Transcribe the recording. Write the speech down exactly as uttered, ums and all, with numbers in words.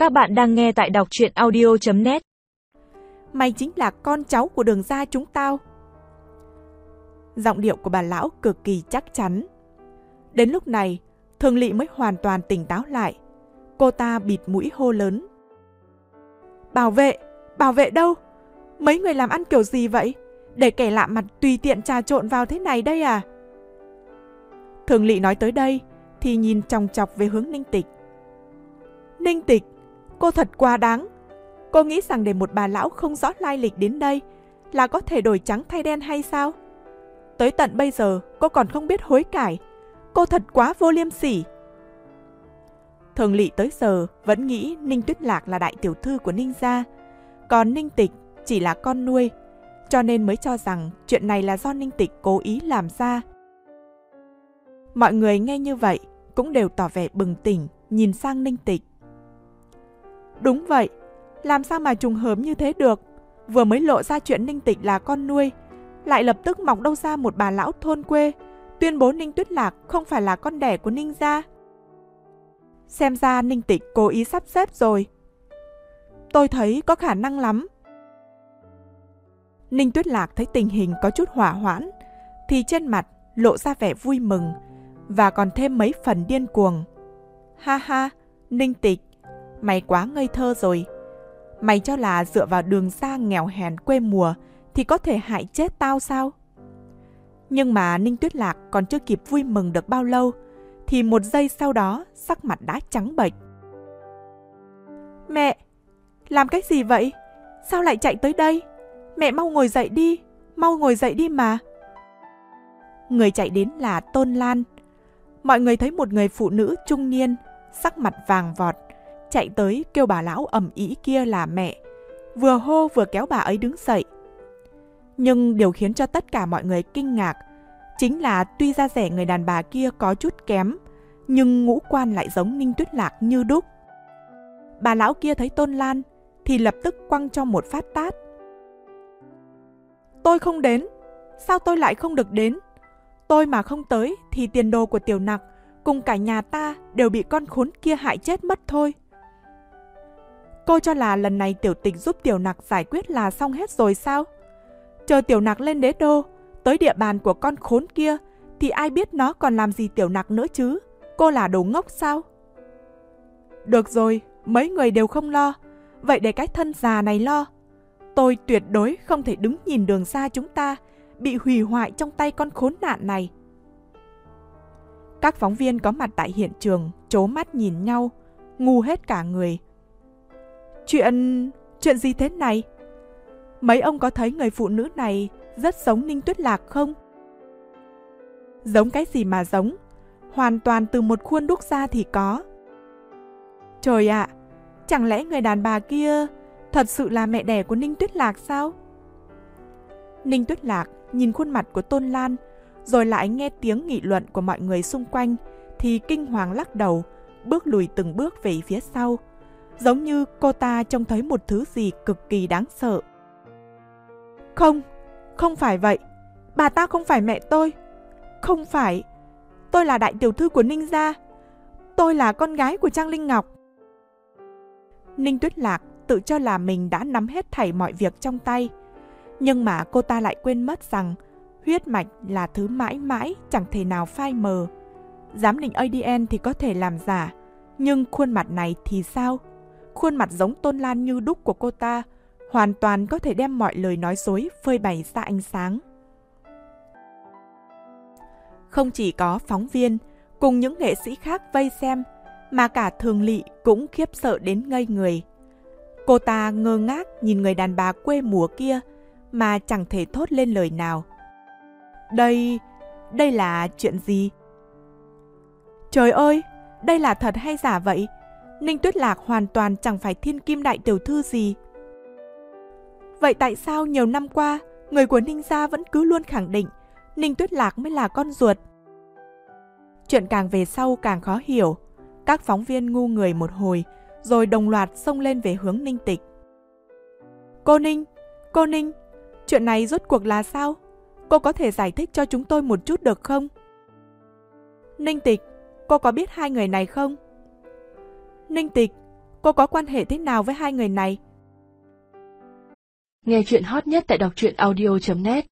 Các bạn đang nghe tại đọc truyện audio chấm net. Mày chính là con cháu của Đường gia chúng tao. Giọng điệu của bà lão cực kỳ chắc chắn. Đến lúc này, Thường Lỵ mới hoàn toàn tỉnh táo lại. Cô ta bịt mũi hô lớn. Bảo vệ, bảo vệ đâu? Mấy người làm ăn kiểu gì vậy? Để kẻ lạ mặt tùy tiện trà trộn vào thế này đây à? Thường Lỵ nói tới đây thì nhìn chòng chọc về hướng Ninh Tịch. Ninh Tịch, cô thật quá đáng. Cô nghĩ rằng để một bà lão không rõ lai lịch đến đây là có thể đổi trắng thay đen hay sao? Tới tận bây giờ cô còn không biết hối cải. Cô thật quá vô liêm sỉ. Thường Lỵ tới giờ vẫn nghĩ Ninh Tuyết Lạc là đại tiểu thư của Ninh gia, còn Ninh Tịch chỉ là con nuôi, cho nên mới cho rằng chuyện này là do Ninh Tịch cố ý làm ra. Mọi người nghe như vậy cũng đều tỏ vẻ bừng tỉnh, nhìn sang Ninh Tịch. Đúng vậy, làm sao mà trùng hợp như thế được? Vừa mới lộ ra chuyện Ninh Tịch là con nuôi, lại lập tức mọc đâu ra một bà lão thôn quê tuyên bố Ninh Tuyết Lạc không phải là con đẻ của Ninh gia. Xem ra Ninh Tịch cố ý sắp xếp rồi. Tôi thấy có khả năng lắm. Ninh Tuyết Lạc thấy tình hình có chút hỏa hoãn thì trên mặt lộ ra vẻ vui mừng và còn thêm mấy phần điên cuồng. Ha ha, Ninh Tịch, mày quá ngây thơ rồi. Mày cho là dựa vào Đường gia nghèo hèn quê mùa thì có thể hại chết tao sao? Nhưng mà Ninh Tuyết Lạc còn chưa kịp vui mừng được bao lâu thì một giây sau đó sắc mặt đã trắng bệch. Mẹ, làm cái gì vậy? Sao lại chạy tới đây? Mẹ mau ngồi dậy đi, mau ngồi dậy đi mà. Người chạy đến là Tôn Lan. Mọi người thấy một người phụ nữ trung niên, sắc mặt vàng vọt, chạy tới kêu bà lão ầm ĩ kia là mẹ, vừa hô vừa kéo bà ấy đứng dậy. Nhưng điều khiến cho tất cả mọi người kinh ngạc chính là tuy da dẻ người đàn bà kia có chút kém, nhưng ngũ quan lại giống Ninh Tuyết Lạc như đúc. Bà lão kia thấy Tôn Lan thì lập tức quăng cho một phát tát. Tôi không đến, sao tôi lại không được đến? Tôi mà không tới thì tiền đồ của Tiểu Nặc cùng cả nhà ta đều bị con khốn kia hại chết mất thôi. Cô cho là lần này Tiểu Tịch giúp Tiểu Nặc giải quyết là xong hết rồi sao? Chờ Tiểu Nặc lên đế đô, tới địa bàn của con khốn kia thì ai biết nó còn làm gì Tiểu Nặc nữa chứ? Cô là đồ ngốc sao? Được rồi, mấy người đều không lo, vậy để cái thân già này lo. Tôi tuyệt đối không thể đứng nhìn Đường gia chúng ta bị hủy hoại trong tay con khốn nạn này. Các phóng viên có mặt tại hiện trường trố mắt nhìn nhau, ngu hết cả người. Chuyện... chuyện gì thế này? Mấy ông có thấy người phụ nữ này rất giống Ninh Tuyết Lạc không? Giống cái gì mà giống? Hoàn toàn từ một khuôn đúc ra thì có. Trời ạ, à, chẳng lẽ người đàn bà kia thật sự là mẹ đẻ của Ninh Tuyết Lạc sao? Ninh Tuyết Lạc nhìn khuôn mặt của Tôn Lan, rồi lại nghe tiếng nghị luận của mọi người xung quanh thì kinh hoàng lắc đầu, bước lùi từng bước về phía sau, giống như cô ta trông thấy một thứ gì cực kỳ đáng sợ. Không, không phải vậy. Bà ta không phải mẹ tôi. Không phải. Tôi là đại tiểu thư của Ninh gia. Tôi là con gái của Trang Linh Ngọc. Ninh Tuyết Lạc tự cho là mình đã nắm hết thảy mọi việc trong tay. Nhưng mà cô ta lại quên mất rằng huyết mạch là thứ mãi mãi chẳng thể nào phai mờ. Giám định a đê en thì có thể làm giả, nhưng khuôn mặt này thì sao? Khuôn mặt giống Tôn Lan như đúc của cô ta hoàn toàn có thể đem mọi lời nói dối phơi bày ra ánh sáng. Không chỉ có phóng viên cùng những nghệ sĩ khác vây xem, mà cả Thường Lỵ cũng khiếp sợ đến ngây người. Cô ta ngơ ngác nhìn người đàn bà quê mùa kia mà chẳng thể thốt lên lời nào. Đây, đây là chuyện gì? Trời ơi, đây là thật hay giả vậy? Ninh Tuyết Lạc hoàn toàn chẳng phải thiên kim đại tiểu thư gì. Vậy tại sao nhiều năm qua, người của Ninh gia vẫn cứ luôn khẳng định Ninh Tuyết Lạc mới là con ruột? Chuyện càng về sau càng khó hiểu. Các phóng viên ngu người một hồi, rồi đồng loạt xông lên về hướng Ninh Tịch. Cô Ninh, cô Ninh, chuyện này rốt cuộc là sao? Cô có thể giải thích cho chúng tôi một chút được không? Ninh Tịch, cô có biết hai người này không? Ninh Tịch, Cô có quan hệ thế nào với hai người này? Nghe chuyện hot nhất tại đọc truyện audio chấm net